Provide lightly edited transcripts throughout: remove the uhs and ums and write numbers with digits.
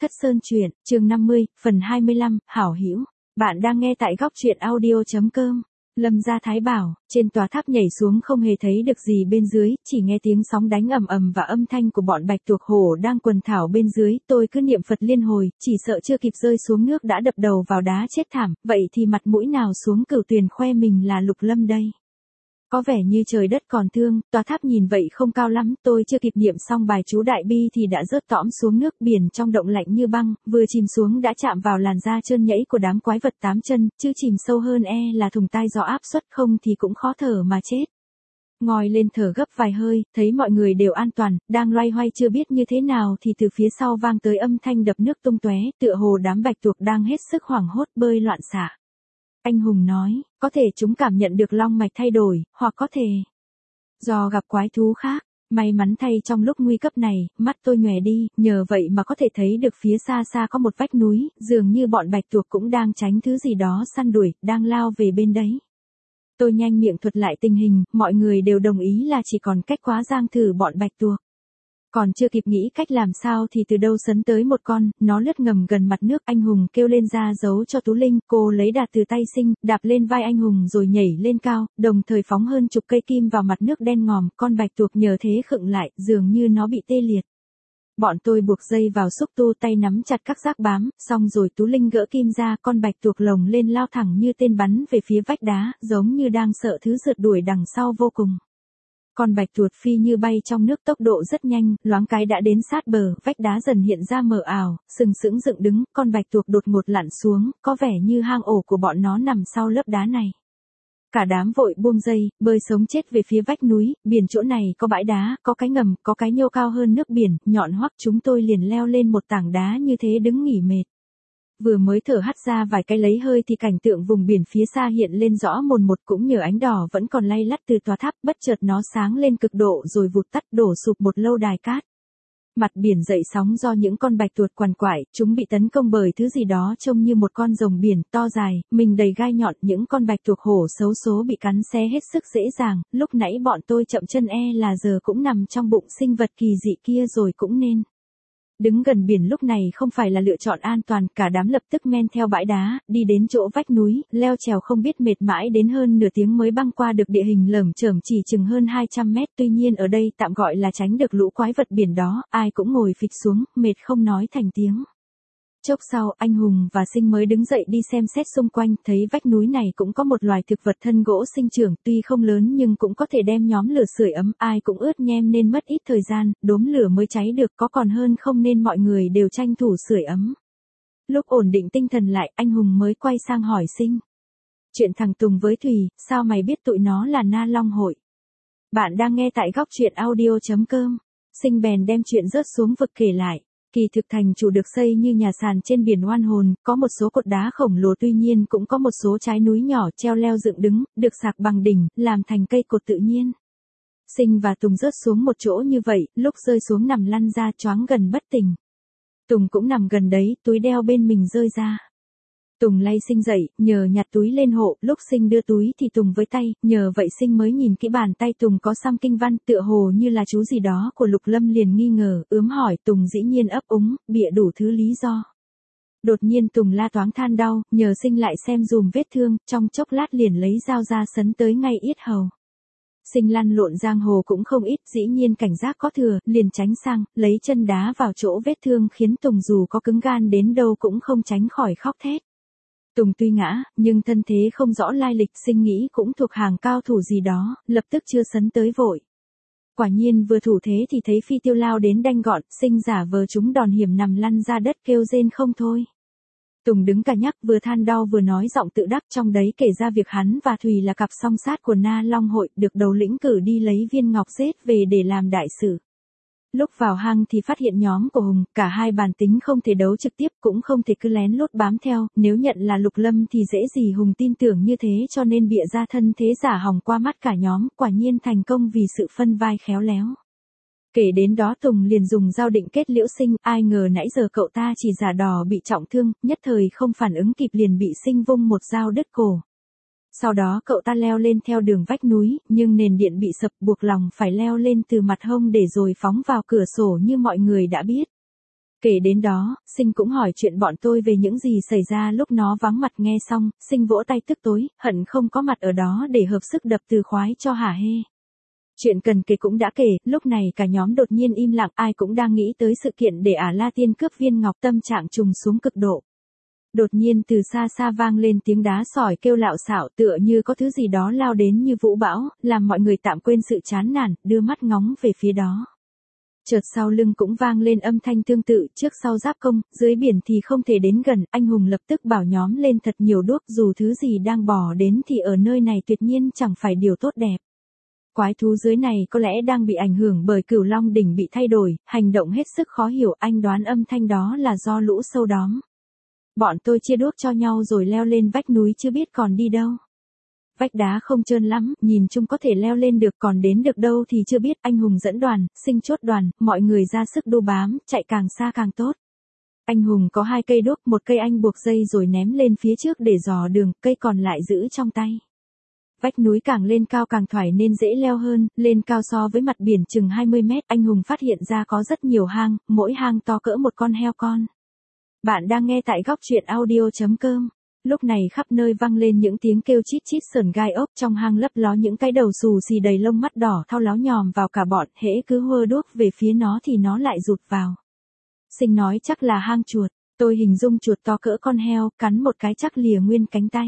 Thất Sơn Truyện, chương 50, phần 25, Hảo Hữu. Bạn đang nghe tại góc truyện audio.com. Lâm Gia Thái bảo, trên tòa tháp nhảy xuống không hề thấy được gì bên dưới, chỉ nghe tiếng sóng đánh ầm ầm và âm thanh của bọn bạch tuộc hổ đang quần thảo bên dưới. Tôi cứ niệm Phật liên hồi, chỉ sợ chưa kịp rơi xuống nước đã đập đầu vào đá chết thảm, vậy thì mặt mũi nào xuống Cửu Tuyền khoe mình là Lục Lâm đây. Có vẻ như trời đất còn thương, tòa tháp nhìn vậy không cao lắm, tôi chưa kịp niệm xong bài chú đại bi thì đã rớt tõm xuống nước. Biển trong động lạnh như băng, vừa chìm xuống đã chạm vào làn da trơn nhẵy của đám quái vật 8 chân, chứ chìm sâu hơn là thùng tai do áp suất, không thì cũng khó thở mà chết. Ngoi lên thở gấp vài hơi, thấy mọi người đều an toàn, đang loay hoay chưa biết như thế nào thì từ phía sau vang tới âm thanh đập nước tung tóe, tựa hồ đám bạch tuộc đang hết sức hoảng hốt bơi loạn xạ. Anh Hùng nói, có thể chúng cảm nhận được long mạch thay đổi, hoặc có thể do gặp quái thú khác. May mắn thay trong lúc nguy cấp này, mắt tôi nhòe đi, nhờ vậy mà có thể thấy được phía xa xa có một vách núi, dường như bọn bạch tuộc cũng đang tránh thứ gì đó săn đuổi, đang lao về bên đấy. Tôi nhanh miệng thuật lại tình hình, mọi người đều đồng ý là chỉ còn cách quá giang thử bọn bạch tuộc. Còn chưa kịp nghĩ cách làm sao thì từ đâu sấn tới một con, nó lướt ngầm gần mặt nước. Anh Hùng kêu lên ra giấu cho Tú Linh, cô lấy đà từ tay Sinh, đạp lên vai anh Hùng rồi nhảy lên cao, đồng thời phóng hơn chục cây kim vào mặt nước đen ngòm. Con bạch tuộc nhờ thế khựng lại, dường như nó bị tê liệt. Bọn tôi buộc dây vào xúc tu, tay nắm chặt các giác bám, xong rồi Tú Linh gỡ kim ra, con bạch tuộc lồng lên lao thẳng như tên bắn về phía vách đá, giống như đang sợ thứ rượt đuổi đằng sau vô cùng. Con bạch tuộc phi như bay trong nước, tốc độ rất nhanh, loáng cái đã đến sát bờ, vách đá dần hiện ra mờ ảo, sừng sững dựng đứng, con bạch tuộc đột ngột lặn xuống, có vẻ như hang ổ của bọn nó nằm sau lớp đá này. Cả đám vội buông dây, bơi sống chết về phía vách núi. Biển chỗ này có bãi đá, có cái ngầm, có cái nhô cao hơn nước biển, nhọn hoắt. Chúng tôi liền leo lên một tảng đá như thế đứng nghỉ mệt. Vừa mới thở hắt ra vài cái lấy hơi thì cảnh tượng vùng biển phía xa hiện lên rõ mồn một, cũng nhờ ánh đỏ vẫn còn lay lắt từ tòa tháp, bất chợt nó sáng lên cực độ rồi vụt tắt, đổ sụp một lâu đài cát. Mặt biển dậy sóng do những con bạch tuộc quằn quại, chúng bị tấn công bởi thứ gì đó trông như một con rồng biển to dài, mình đầy gai nhọn. Những con bạch tuộc hổ xấu số bị cắn xé hết sức dễ dàng, lúc nãy bọn tôi chậm chân là giờ cũng nằm trong bụng sinh vật kỳ dị kia rồi cũng nên. Đứng gần biển lúc này không phải là lựa chọn an toàn, cả đám lập tức men theo bãi đá, đi đến chỗ vách núi, leo trèo không biết mệt mãi đến hơn nửa tiếng mới băng qua được địa hình lởm chởm chỉ chừng hơn 200 mét. Tuy nhiên ở đây tạm gọi là tránh được lũ quái vật biển đó, ai cũng ngồi phịch xuống, mệt không nói thành tiếng. Chốc sau, anh Hùng và Sinh mới đứng dậy đi xem xét xung quanh, thấy vách núi này cũng có một loài thực vật thân gỗ sinh trưởng, tuy không lớn nhưng cũng có thể đem nhóm lửa sưởi ấm, ai cũng ướt nhem nên mất ít thời gian, đốm lửa mới cháy được, có còn hơn không nên mọi người đều tranh thủ sưởi ấm. Lúc ổn định tinh thần lại, anh Hùng mới quay sang hỏi Sinh. Chuyện thằng Tùng với Thùy, sao mày biết tụi nó là Na Long hội? Bạn đang nghe tại góc truyện audio.com. Sinh bèn đem chuyện rớt xuống vực kể lại. Kỳ thực thành chủ được xây như nhà sàn trên biển oan hồn, có một số cột đá khổng lồ, tuy nhiên cũng có một số trái núi nhỏ treo leo dựng đứng, được sạc bằng đỉnh, làm thành cây cột tự nhiên. Sinh và Tùng rớt xuống một chỗ như vậy, lúc rơi xuống nằm lăn ra choáng gần bất tỉnh. Tùng cũng nằm gần đấy, túi đeo bên mình rơi ra. Tùng lay Sinh dậy, nhờ nhặt túi lên hộ, lúc Sinh đưa túi thì Tùng với tay, nhờ vậy Sinh mới nhìn kỹ bàn tay Tùng có xăm kinh văn, tựa hồ như là chú gì đó của Lục Lâm, liền nghi ngờ, ướm hỏi. Tùng dĩ nhiên ấp úng, bịa đủ thứ lý do. Đột nhiên Tùng la toáng than đau, nhờ Sinh lại xem dùm vết thương, trong chốc lát liền lấy dao ra sấn tới ngay yết hầu. Sinh lăn lộn giang hồ cũng không ít, dĩ nhiên cảnh giác có thừa, liền tránh sang, lấy chân đá vào chỗ vết thương khiến Tùng dù có cứng gan đến đâu cũng không tránh khỏi khóc thét. Tùng tuy ngã, nhưng thân thế không rõ lai lịch, Sinh nghĩ cũng thuộc hàng cao thủ gì đó, lập tức chưa sấn tới vội. Quả nhiên vừa thủ thế thì thấy phi tiêu lao đến đanh gọn, Sinh giả vờ trúng đòn hiểm nằm lăn ra đất kêu rên không thôi. Tùng đứng cả nhắc, vừa than đau vừa nói giọng tự đắc, trong đấy kể ra việc hắn và Thùy là cặp song sát của Na Long hội, được đầu lĩnh cử đi lấy viên ngọc rết về để làm đại sự. Lúc vào hang thì phát hiện nhóm của Hùng, cả hai bàn tính không thể đấu trực tiếp, cũng không thể cứ lén lút bám theo, nếu nhận là Lục Lâm thì dễ gì Hùng tin tưởng như thế, cho nên bịa ra thân thế giả hòng qua mắt cả nhóm, quả nhiên thành công vì sự phân vai khéo léo. Kể đến đó Tùng liền dùng dao định kết liễu Sinh, ai ngờ nãy giờ cậu ta chỉ giả đò bị trọng thương, nhất thời không phản ứng kịp liền bị Sinh vung một dao đứt cổ. Sau đó cậu ta leo lên theo đường vách núi, nhưng nền điện bị sập, buộc lòng phải leo lên từ mặt hông để rồi phóng vào cửa sổ như mọi người đã biết. Kể đến đó, Sinh cũng hỏi chuyện bọn tôi về những gì xảy ra lúc nó vắng mặt. Nghe xong, Sinh vỗ tay tức tối, hận không có mặt ở đó để hợp sức đập từ khoái cho hả hê. Chuyện cần kể cũng đã kể, lúc này cả nhóm đột nhiên im lặng, ai cũng đang nghĩ tới sự kiện để Ả La Tiên cướp viên ngọc, tâm trạng trùng xuống cực độ. Đột nhiên từ xa xa vang lên tiếng đá sỏi kêu lạo xạo, tựa như có thứ gì đó lao đến như vũ bão, làm mọi người tạm quên sự chán nản, đưa mắt ngóng về phía đó. Chợt sau lưng cũng vang lên âm thanh tương tự, trước sau giáp công, dưới biển thì không thể đến gần. Anh hùng lập tức bảo nhóm lên thật nhiều đuốc, dù thứ gì đang bò đến thì ở nơi này tuyệt nhiên chẳng phải điều tốt đẹp. Quái thú dưới này có lẽ đang bị ảnh hưởng bởi Cửu Long đỉnh bị thay đổi, hành động hết sức khó hiểu. Anh đoán âm thanh đó là do lũ sâu đóm. Bọn tôi chia đuốc cho nhau rồi leo lên vách núi, chưa biết còn đi đâu. Vách đá không trơn lắm, nhìn chung có thể leo lên được, còn đến được đâu thì chưa biết. Anh hùng dẫn đoàn, Sinh chốt đoàn, mọi người ra sức đu bám, chạy càng xa càng tốt. Anh hùng có 2 cây đuốc, một cây anh buộc dây rồi ném lên phía trước để dò đường, cây còn lại giữ trong tay. Vách núi càng lên cao càng thoải nên dễ leo hơn, lên cao so với mặt biển chừng 20 mét. Anh hùng phát hiện ra có rất nhiều hang, mỗi hang to cỡ một con heo con. Bạn đang nghe tại góc truyện audio.com. Lúc này khắp nơi vang lên những tiếng kêu chít chít sờn gai ốc, trong hang lấp ló những cái đầu xù xì đầy lông mắt đỏ thau láo nhòm vào cả bọn, hễ cứ hơ đuốc về phía nó thì nó lại rụt vào. Sinh nói chắc là hang chuột, tôi hình dung chuột to cỡ con heo, cắn một cái chắc lìa nguyên cánh tay.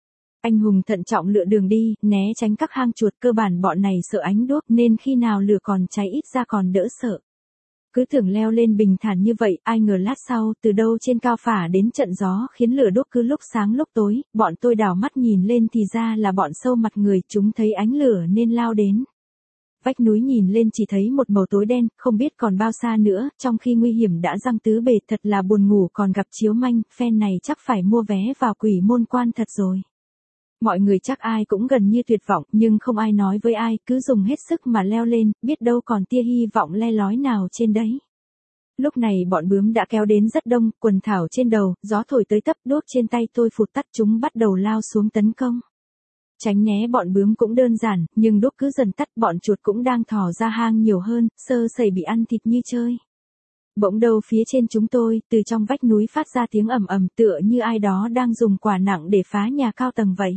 Anh hùng thận trọng lựa đường đi, né tránh các hang chuột, cơ bản bọn này sợ ánh đuốc nên khi nào lửa còn cháy ít ra còn đỡ sợ. Cứ tưởng leo lên bình thản như vậy, ai ngờ lát sau, từ đâu trên cao phả đến trận gió khiến lửa đuốc cứ lúc sáng lúc tối. Bọn tôi đảo mắt nhìn lên thì ra là bọn sâu mặt người, chúng thấy ánh lửa nên lao đến. Vách núi nhìn lên chỉ thấy một màu tối đen, không biết còn bao xa nữa, trong khi nguy hiểm đã giăng tứ bề. Thật là buồn ngủ còn gặp chiếu manh, phen này chắc phải mua vé vào Quỷ Môn Quan thật rồi. Mọi người chắc ai cũng gần như tuyệt vọng, nhưng không ai nói với ai, cứ dùng hết sức mà leo lên, biết đâu còn tia hy vọng le lói nào trên đấy. Lúc này bọn bướm đã kéo đến rất đông, quần thảo trên đầu, gió thổi tới tấp, đuốc trên tay tôi phụt tắt, chúng bắt đầu lao xuống tấn công. Tránh né bọn bướm cũng đơn giản, nhưng đuốc cứ dần tắt, bọn chuột cũng đang thò ra hang nhiều hơn, sơ sẩy bị ăn thịt như chơi. Bỗng đầu phía trên chúng tôi, từ trong vách núi phát ra tiếng ầm ầm, tựa như ai đó đang dùng quả nặng để phá nhà cao tầng vậy.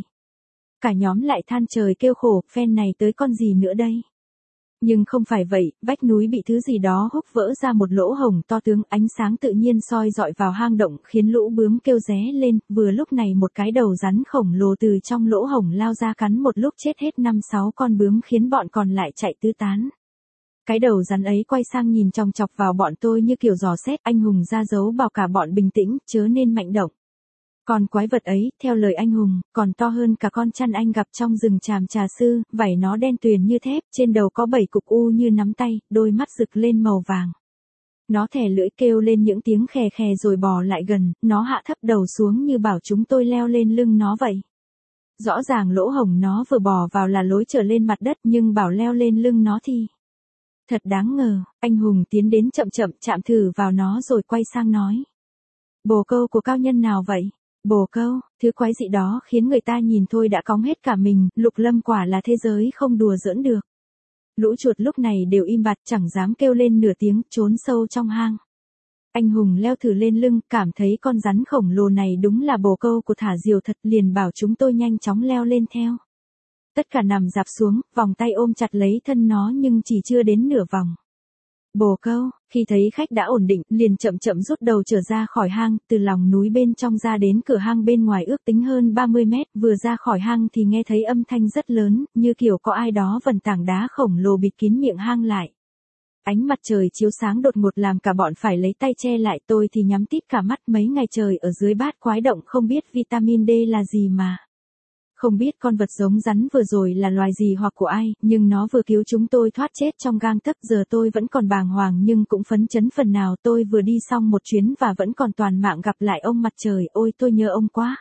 Cả nhóm lại than trời kêu khổ, phen này tới con gì nữa đây. Nhưng không phải vậy, vách núi bị thứ gì đó húc vỡ ra một lỗ hổng to tướng, ánh sáng tự nhiên soi dọi vào hang động khiến lũ bướm kêu ré lên. Vừa lúc này một cái đầu rắn khổng lồ từ trong lỗ hổng lao ra, cắn một lúc chết hết 5-6 con bướm khiến bọn còn lại chạy tứ tán. Cái đầu rắn ấy quay sang nhìn chòng chọc vào bọn tôi như kiểu dò xét. Anh hùng ra dấu bảo cả bọn bình tĩnh, chớ nên mạnh động. Còn quái vật ấy, theo lời anh hùng, còn to hơn cả con chăn anh gặp trong rừng Tràm Trà Sư, vảy nó đen tuyền như thép, trên đầu có 7 cục u như nắm tay, đôi mắt rực lên màu vàng. Nó thè lưỡi kêu lên những tiếng khè khè rồi bò lại gần, nó hạ thấp đầu xuống như bảo chúng tôi leo lên lưng nó vậy. Rõ ràng lỗ hổng nó vừa bò vào là lối trở lên mặt đất, nhưng bảo leo lên lưng nó thì... Thật đáng ngờ, anh hùng tiến đến chậm chậm chạm thử vào nó rồi quay sang nói. Bồ câu của cao nhân nào vậy? Bồ câu, thứ quái dị đó khiến người ta nhìn thôi đã cóng hết cả mình, Lục Lâm quả là thế giới không đùa giỡn được. Lũ chuột lúc này đều im bặt, chẳng dám kêu lên nửa tiếng, trốn sâu trong hang. Anh hùng leo thử lên lưng, cảm thấy con rắn khổng lồ này đúng là bồ câu của thả diều thật, liền bảo chúng tôi nhanh chóng leo lên theo. Tất cả nằm dạp xuống, vòng tay ôm chặt lấy thân nó nhưng chỉ chưa đến nửa vòng. Bồ câu, khi thấy khách đã ổn định, liền chậm chậm rút đầu trở ra khỏi hang, từ lòng núi bên trong ra đến cửa hang bên ngoài ước tính hơn 30 mét, vừa ra khỏi hang thì nghe thấy âm thanh rất lớn, như kiểu có ai đó vần tảng đá khổng lồ bịt kín miệng hang lại. Ánh mặt trời chiếu sáng đột ngột làm cả bọn phải lấy tay che lại, tôi thì nhắm tít cả mắt, mấy ngày trời ở dưới bát quái động không biết vitamin D là gì mà. Không biết con vật giống rắn vừa rồi là loài gì hoặc của ai, nhưng nó vừa cứu chúng tôi thoát chết trong gang tấc. Giờ tôi vẫn còn bàng hoàng nhưng cũng phấn chấn phần nào, tôi vừa đi xong một chuyến và vẫn còn toàn mạng gặp lại ông mặt trời, ôi tôi nhớ ông quá.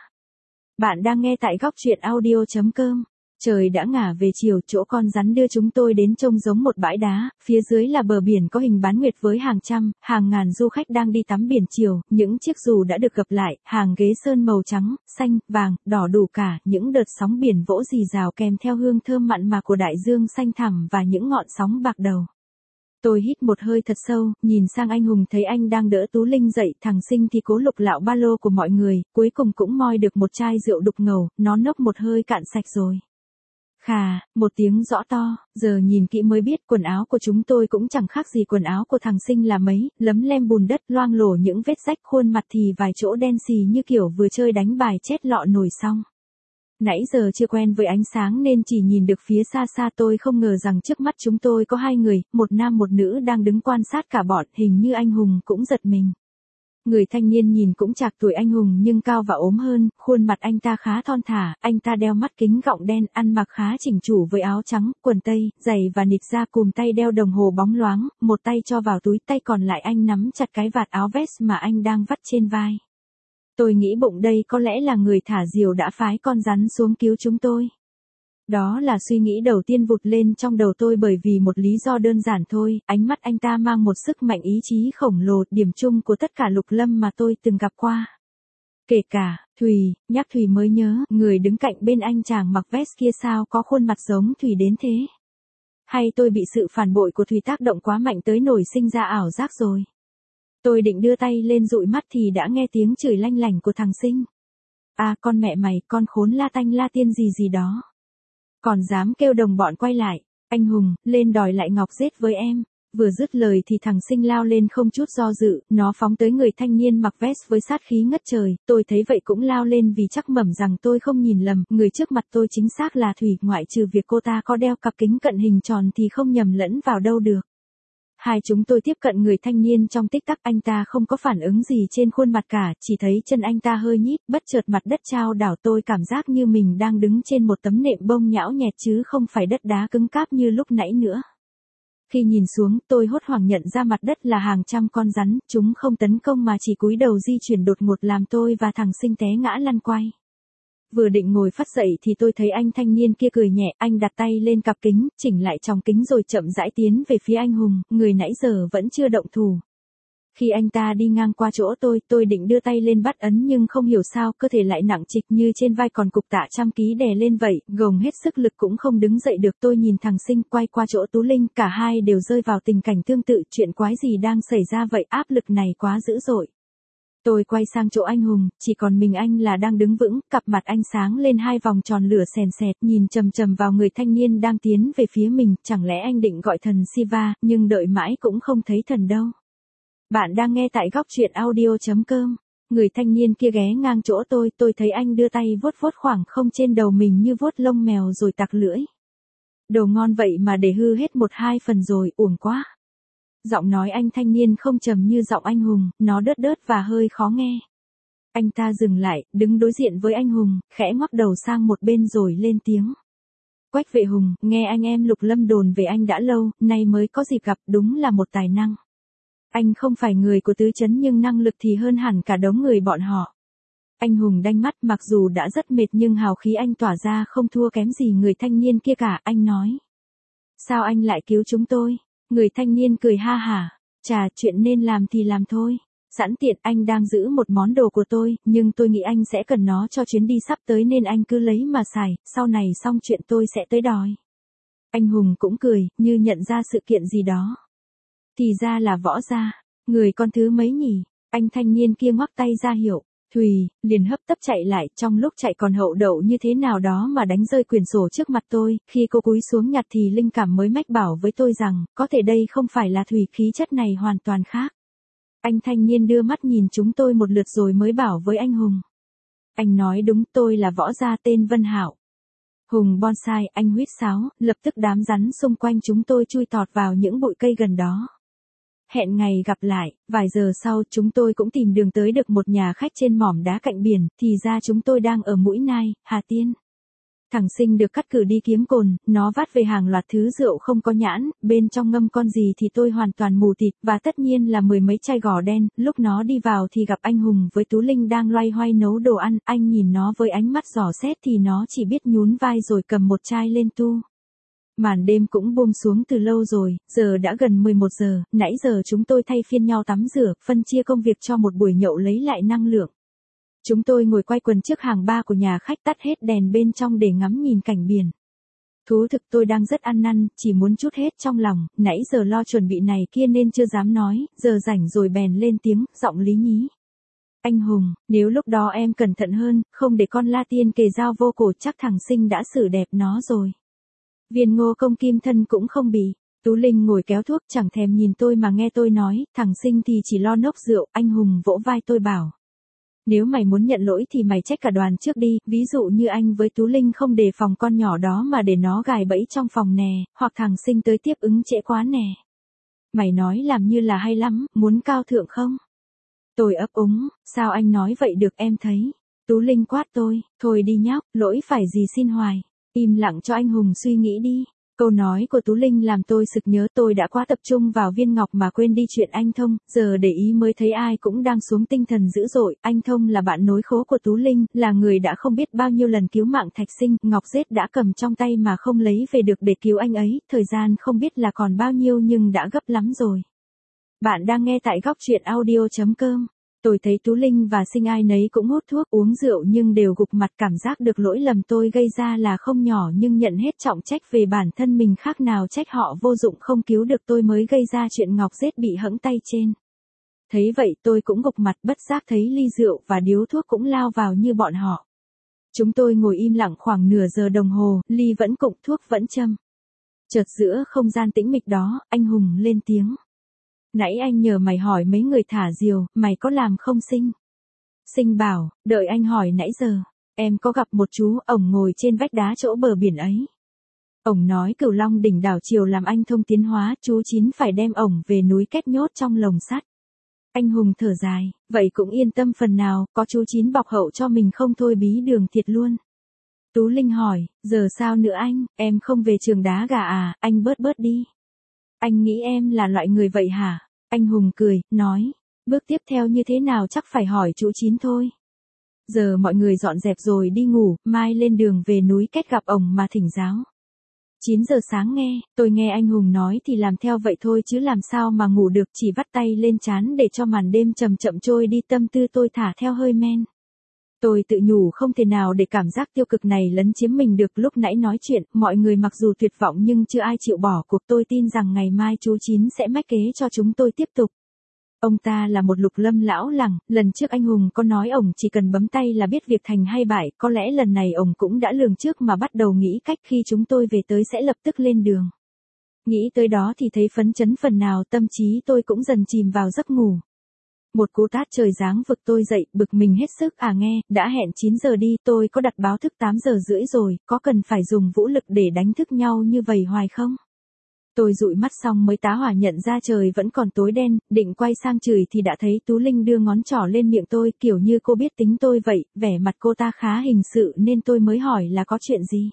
Bạn đang nghe tại góc truyện audio.com. Trời đã ngả về chiều, chỗ con rắn đưa chúng tôi đến trông giống một bãi đá, phía dưới là bờ biển có hình bán nguyệt với hàng trăm, hàng ngàn du khách đang đi tắm biển chiều, những chiếc dù đã được gập lại, hàng ghế sơn màu trắng, xanh, vàng, đỏ đủ cả, những đợt sóng biển vỗ rì rào kèm theo hương thơm mặn mà của đại dương xanh thẳm và những ngọn sóng bạc đầu. Tôi hít một hơi thật sâu, nhìn sang anh Hùng thấy anh đang đỡ Tú Linh dậy, thằng Sinh thì cố lục lạo ba lô của mọi người, cuối cùng cũng moi được một chai rượu đục ngầu, nó nốc một hơi cạn sạch rồi. Khà, một tiếng rõ to, giờ nhìn kỹ mới biết quần áo của chúng tôi cũng chẳng khác gì quần áo của thằng Sinh là mấy, lấm lem bùn đất, loang lổ những vết rách, khuôn mặt thì vài chỗ đen xì như kiểu vừa chơi đánh bài chết lọ nổi xong. Nãy giờ chưa quen với ánh sáng nên chỉ nhìn được phía xa xa, tôi không ngờ rằng trước mắt chúng tôi có hai người, một nam một nữ đang đứng quan sát cả bọn, hình như anh Hùng cũng giật mình. Người thanh niên nhìn cũng chạc tuổi anh Hùng nhưng cao và ốm hơn, khuôn mặt anh ta khá thon thả, anh ta đeo mắt kính gọng đen, ăn mặc khá chỉnh chủ với áo trắng, quần tây, giày và nịt da cùm tay, đeo đồng hồ bóng loáng, một tay cho vào túi, tay còn lại anh nắm chặt cái vạt áo vest mà anh đang vắt trên vai. Tôi nghĩ bụng đây có lẽ là người thả diều đã phái con rắn xuống cứu chúng tôi. Đó là suy nghĩ đầu tiên vụt lên trong đầu tôi bởi vì một lý do đơn giản thôi, ánh mắt anh ta mang một sức mạnh ý chí khổng lồ, điểm chung của tất cả Lục Lâm mà tôi từng gặp qua. Kể cả, Thùy, nhắc Thùy mới nhớ, người đứng cạnh bên anh chàng mặc vest kia sao có khuôn mặt giống Thùy đến thế? Hay tôi bị sự phản bội của Thùy tác động quá mạnh tới nổi sinh ra ảo giác rồi? Tôi định đưa tay lên dụi mắt thì đã nghe tiếng chửi lanh lảnh của thằng Sinh. À con mẹ mày, con khốn la tanh la tiên gì gì đó. Còn dám kêu đồng bọn quay lại, anh Hùng, lên đòi lại Ngọc giết với em. Vừa dứt lời thì thằng Sinh lao lên không chút do dự, nó phóng tới người thanh niên mặc vest với sát khí ngất trời, tôi thấy vậy cũng lao lên vì chắc mẩm rằng tôi không nhìn lầm, người trước mặt tôi chính xác là Thùy, ngoại trừ việc cô ta có đeo cặp kính cận hình tròn thì không nhầm lẫn vào đâu được. Hai chúng tôi tiếp cận người thanh niên trong tích tắc, anh ta không có phản ứng gì trên khuôn mặt cả, chỉ thấy chân anh ta hơi nhít, bất chợt mặt đất chao đảo, tôi cảm giác như mình đang đứng trên một tấm nệm bông nhão nhẹt chứ không phải đất đá cứng cáp như lúc nãy nữa. Khi nhìn xuống, tôi hốt hoảng nhận ra mặt đất là hàng trăm con rắn, chúng không tấn công mà chỉ cúi đầu di chuyển đột ngột làm tôi và thằng Sinh té ngã lăn quay. Vừa định ngồi phắt dậy thì tôi thấy anh thanh niên kia cười nhẹ, anh đặt tay lên cặp kính, chỉnh lại tròng kính rồi chậm rãi tiến về phía anh Hùng, người nãy giờ vẫn chưa động thủ. Khi anh ta đi ngang qua chỗ tôi định đưa tay lên bắt ấn nhưng không hiểu sao cơ thể lại nặng trịch như trên vai còn cục tạ trăm ký đè lên vậy, gồng hết sức lực cũng không đứng dậy được. Tôi nhìn thằng Sinh quay qua chỗ Tú Linh, cả hai đều rơi vào tình cảnh tương tự, chuyện quái gì đang xảy ra vậy, áp lực này quá dữ dội. Tôi quay sang chỗ anh Hùng, chỉ còn mình anh là đang đứng vững, cặp mặt anh sáng lên hai vòng tròn lửa sèn sẹt, nhìn chằm chằm vào người thanh niên đang tiến về phía mình, chẳng lẽ anh định gọi thần Siva, nhưng đợi mãi cũng không thấy thần đâu. Bạn đang nghe tại góc truyện audio.com. Người thanh niên kia ghé ngang chỗ tôi thấy anh đưa tay vuốt vuốt khoảng không trên đầu mình như vuốt lông mèo rồi tặc lưỡi. Đồ ngon vậy mà để hư hết 1-2 phần rồi, uổng quá. Giọng nói anh thanh niên không trầm như giọng anh Hùng, nó đớt đớt và hơi khó nghe. Anh ta dừng lại, đứng đối diện với anh Hùng, khẽ ngoắc đầu sang một bên rồi lên tiếng. Quách Vệ Hùng, nghe anh em Lục Lâm đồn về anh đã lâu, nay mới có dịp gặp, đúng là một tài năng. Anh không phải người của tứ trấn nhưng năng lực thì hơn hẳn cả đống người bọn họ. Anh Hùng đanh mắt, mặc dù đã rất mệt nhưng hào khí anh tỏa ra không thua kém gì người thanh niên kia cả, anh nói. Sao anh lại cứu chúng tôi? Người thanh niên cười ha hả, chà, chuyện nên làm thì làm thôi. Sẵn tiện anh đang giữ một món đồ của tôi, nhưng tôi nghĩ anh sẽ cần nó cho chuyến đi sắp tới nên anh cứ lấy mà xài, sau này xong chuyện tôi sẽ tới đòi. Anh Hùng cũng cười, như nhận ra sự kiện gì đó. Thì ra là Võ gia, người con thứ mấy nhỉ? Anh thanh niên kia ngoắc tay ra hiệu. Thùy, liền hấp tấp chạy lại, trong lúc chạy còn hậu đậu như thế nào đó mà đánh rơi quyển sổ trước mặt tôi, khi cô cúi xuống nhặt thì linh cảm mới mách bảo với tôi rằng, có thể đây không phải là Thùy, khí chất này hoàn toàn khác. Anh thanh niên đưa mắt nhìn chúng tôi một lượt rồi mới bảo với anh Hùng. Anh nói đúng, tôi là Võ gia tên Vân Hạo. Hùng bonsai, anh huýt sáo, lập tức đám rắn xung quanh chúng tôi chui tọt vào những bụi cây gần đó. Hẹn ngày gặp lại, vài giờ sau chúng tôi cũng tìm đường tới được một nhà khách trên mỏm đá cạnh biển, thì ra chúng tôi đang ở Mũi Nai, Hà Tiên. Thằng Sinh được cắt cử đi kiếm cồn, nó vắt về hàng loạt thứ rượu không có nhãn, bên trong ngâm con gì thì tôi hoàn toàn mù tịt, và tất nhiên là 10 mấy chai gò đen. Lúc nó đi vào thì gặp anh Hùng với Tú Linh đang loay hoay nấu đồ ăn, anh nhìn nó với ánh mắt dò xét thì nó chỉ biết nhún vai rồi cầm một chai lên tu. Màn đêm cũng buông xuống từ lâu rồi, giờ đã gần 11 giờ, nãy giờ chúng tôi thay phiên nhau tắm rửa, phân chia công việc cho một buổi nhậu lấy lại năng lượng. Chúng tôi ngồi quay quần trước hàng bar của nhà khách, tắt hết đèn bên trong để ngắm nhìn cảnh biển. Thú thực tôi đang rất ăn năn, chỉ muốn trút hết trong lòng, nãy giờ lo chuẩn bị này kia nên chưa dám nói, giờ rảnh rồi bèn lên tiếng, giọng lý nhí. Anh Hùng, nếu lúc đó em cẩn thận hơn, không để con La Tiên kề dao vô cổ chắc thằng Sinh đã xử đẹp nó rồi. Viên Ngô Công kim thân cũng không bị. Tú Linh ngồi kéo thuốc chẳng thèm nhìn tôi mà nghe tôi nói, thằng Sinh thì chỉ lo nốc rượu, anh Hùng vỗ vai tôi bảo. Nếu mày muốn nhận lỗi thì mày trách cả đoàn trước đi, ví dụ như anh với Tú Linh không đề phòng con nhỏ đó mà để nó gài bẫy trong phòng nè, hoặc thằng Sinh tới tiếp ứng trễ quá nè. Mày nói làm như là hay lắm, muốn cao thượng không? Tôi ấp úng, sao anh nói vậy được em thấy. Tú Linh quát tôi, thôi đi nhóc, lỗi phải gì xin hoài. Im lặng cho anh Hùng suy nghĩ đi. Câu nói của Tú Linh làm tôi sực nhớ tôi đã quá tập trung vào Viên Ngọc mà quên đi chuyện anh Thông, giờ để ý mới thấy ai cũng đang xuống tinh thần dữ dội. Anh Thông là bạn nối khố của Tú Linh, là người đã không biết bao nhiêu lần cứu mạng Thạch Sinh, Ngọc Rết đã cầm trong tay mà không lấy về được để cứu anh ấy, thời gian không biết là còn bao nhiêu nhưng đã gấp lắm rồi. Bạn đang nghe tại góc truyện audio.com. Tôi thấy Tú Linh và Sinh ai nấy cũng hút thuốc uống rượu nhưng đều gục mặt, cảm giác được lỗi lầm tôi gây ra là không nhỏ nhưng nhận hết trọng trách về bản thân mình, khác nào trách họ vô dụng không cứu được tôi mới gây ra chuyện Ngọc Rết bị hẫng tay trên. Thấy vậy tôi cũng gục mặt, bất giác thấy ly rượu và điếu thuốc cũng lao vào như bọn họ. Chúng tôi ngồi im lặng khoảng nửa giờ đồng hồ, ly vẫn cụng, thuốc vẫn châm. Chợt giữa không gian tĩnh mịch đó, anh Hùng lên tiếng. Nãy anh nhờ mày hỏi mấy người thả diều, mày có làm không Sinh? Sinh bảo, đợi anh hỏi nãy giờ. Em có gặp một chú, ổng ngồi trên vách đá chỗ bờ biển ấy. Ổng nói Cửu Long đỉnh đảo chiều làm anh Thông tiến hóa, chú Chín phải đem ổng về núi kết nhốt trong lồng sắt. Anh Hùng thở dài, vậy cũng yên tâm phần nào, có chú Chín bọc hậu cho mình không thôi bí đường thiệt luôn. Tú Linh hỏi, giờ sao nữa anh, em không về trường đá gà à, anh bớt đi. Anh nghĩ em là loại người vậy hả? Anh Hùng cười, nói, bước tiếp theo như thế nào chắc phải hỏi chú Chín thôi. Giờ mọi người dọn dẹp rồi đi ngủ, mai lên đường về núi kết gặp ổng mà thỉnh giáo. 9 giờ sáng tôi nghe anh Hùng nói thì làm theo vậy thôi chứ làm sao mà ngủ được, chỉ vắt tay lên trán để cho màn đêm chậm chậm trôi đi, tâm tư tôi thả theo hơi men. Tôi tự nhủ không thể nào để cảm giác tiêu cực này lấn chiếm mình được. Lúc nãy nói chuyện, mọi người mặc dù tuyệt vọng nhưng chưa ai chịu bỏ cuộc. Tôi tin rằng ngày mai chú Chín sẽ mách kế cho chúng tôi tiếp tục. Ông ta là một Lục Lâm lão lẳng, lần trước anh Hùng có nói ổng chỉ cần bấm tay là biết việc thành hay bại, có lẽ lần này ổng cũng đã lường trước mà bắt đầu nghĩ cách khi chúng tôi về tới sẽ lập tức lên đường. Nghĩ tới đó thì thấy phấn chấn phần nào, tâm trí tôi cũng dần chìm vào giấc ngủ. Một cú tát trời giáng vực tôi dậy, bực mình hết sức. Nghe, đã hẹn 9 giờ đi, tôi có đặt báo thức 8 giờ rưỡi rồi, có cần phải dùng vũ lực để đánh thức nhau như vậy hoài không? Tôi dụi mắt xong mới tá hỏa nhận ra trời vẫn còn tối đen, định quay sang chửi thì đã thấy Tú Linh đưa ngón trỏ lên miệng tôi, kiểu như cô biết tính tôi vậy, vẻ mặt cô ta khá hình sự nên tôi mới hỏi là có chuyện gì.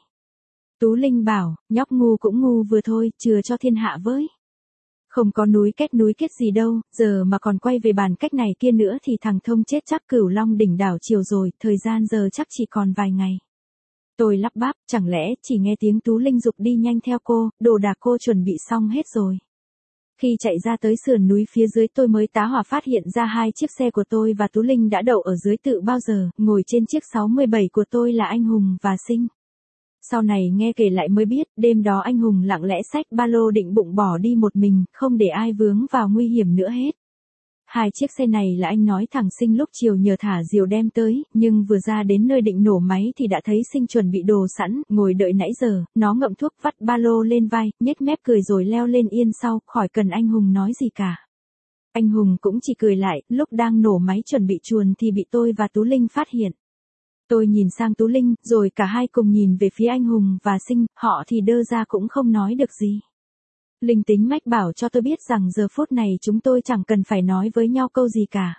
Tú Linh bảo, nhóc ngu cũng ngu vừa thôi, chừa cho thiên hạ với. Không có núi kết gì đâu, giờ mà còn quay về bàn cách này kia nữa thì thằng Thông chết chắc Cửu Long đỉnh đảo chiều rồi, thời gian giờ chắc chỉ còn vài ngày. Tôi lắp bắp, chẳng lẽ chỉ nghe tiếng Tú Linh giục đi nhanh theo cô, đồ đạc cô chuẩn bị xong hết rồi. Khi chạy ra tới sườn núi phía dưới tôi mới tá hỏa phát hiện ra hai chiếc xe của tôi và Tú Linh đã đậu ở dưới tự bao giờ, ngồi trên chiếc 67 của tôi là anh Hùng và Sinh. Sau này nghe kể lại mới biết, đêm đó anh Hùng lặng lẽ xách ba lô định bụng bỏ đi một mình, không để ai vướng vào nguy hiểm nữa hết. Hai chiếc xe này là anh nói thằng Sinh lúc chiều nhờ thả diều đem tới, nhưng vừa ra đến nơi định nổ máy thì đã thấy Sinh chuẩn bị đồ sẵn, ngồi đợi nãy giờ, nó ngậm thuốc vắt ba lô lên vai, nhếch mép cười rồi leo lên yên sau, khỏi cần anh Hùng nói gì cả. Anh Hùng cũng chỉ cười lại, lúc đang nổ máy chuẩn bị chuồn thì bị tôi và Tú Linh phát hiện. Tôi nhìn sang Tú Linh, rồi cả hai cùng nhìn về phía anh Hùng và Sinh, họ thì đơ ra cũng không nói được gì. Linh tính mách bảo cho tôi biết rằng giờ phút này chúng tôi chẳng cần phải nói với nhau câu gì cả.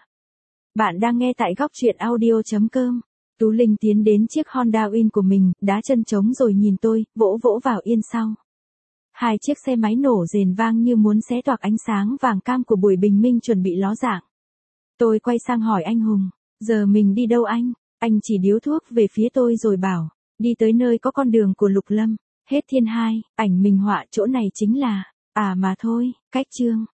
Bạn đang nghe tại góc truyện audio.com. Tú Linh tiến đến chiếc Honda Win của mình, đá chân trống rồi nhìn tôi, vỗ vỗ vào yên sau. Hai chiếc xe máy nổ rền vang như muốn xé toạc ánh sáng vàng cam của buổi bình minh chuẩn bị ló dạng. Tôi quay sang hỏi anh Hùng, giờ mình đi đâu anh? Anh chỉ điếu thuốc về phía tôi rồi bảo, đi tới nơi có con đường của Lục Lâm. Hết thiên 2, ảnh minh họa chỗ này chính là, mà thôi, cách chương.